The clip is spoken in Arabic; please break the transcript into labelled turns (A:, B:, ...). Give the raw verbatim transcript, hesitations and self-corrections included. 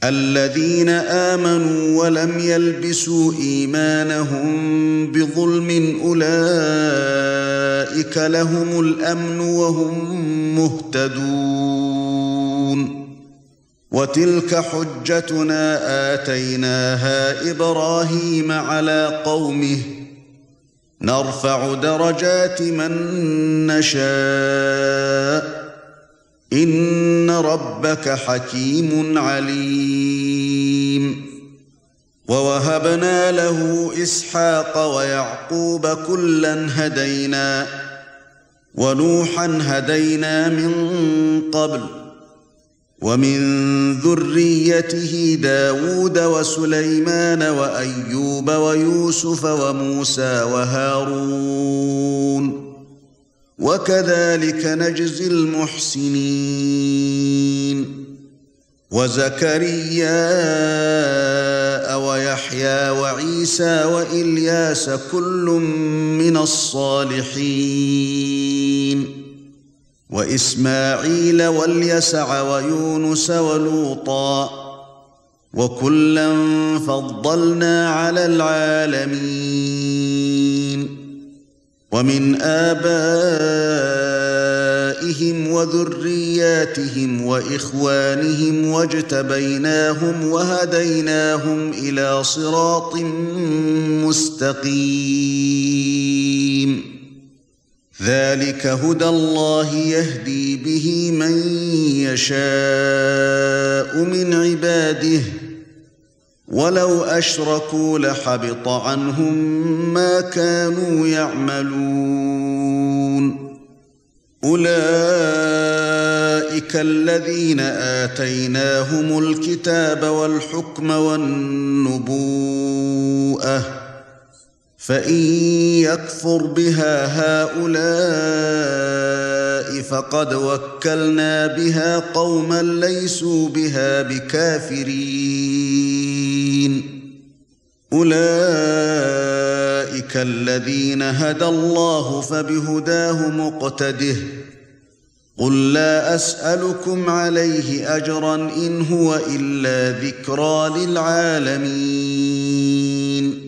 A: الذين آمنوا ولم يلبسوا إيمانهم بظلم أولئك لهم الأمن وهم مهتدون وتلك حجتنا آتيناها إبراهيم على قومه نرفع درجات من نشاء إن ربك حكيم عليم ووهبنا له إسحاق ويعقوب كلا هدينا ونوحا هدينا من قبل ومن ذريته داود وسليمان وأيوب ويوسف وموسى وهارون وكذلك نجزي المحسنين وزكريا ويحيى وعيسى وإلياس كل من الصالحين وإسماعيل واليسع ويونس ولوطا وكلا فضلنا على العالمين ومن آبائهم وذرياتهم وإخوانهم واجتبيناهم وهديناهم إلى صراط مستقيم ذلك هدى الله يهدي به من يشاء من عباده ولو أشركوا لحبط عنهم ما كانوا يعملون أولئك الذين آتيناهم الكتاب والحكم والنبوءة فإن يكفر بها هؤلاء فقد وكلنا بها قوما ليسوا بها بكافرين أولئك الذين هدى الله فبهداه مقتده قل لا أسألكم عليه أجرا إن هو إلا ذكرى للعالمين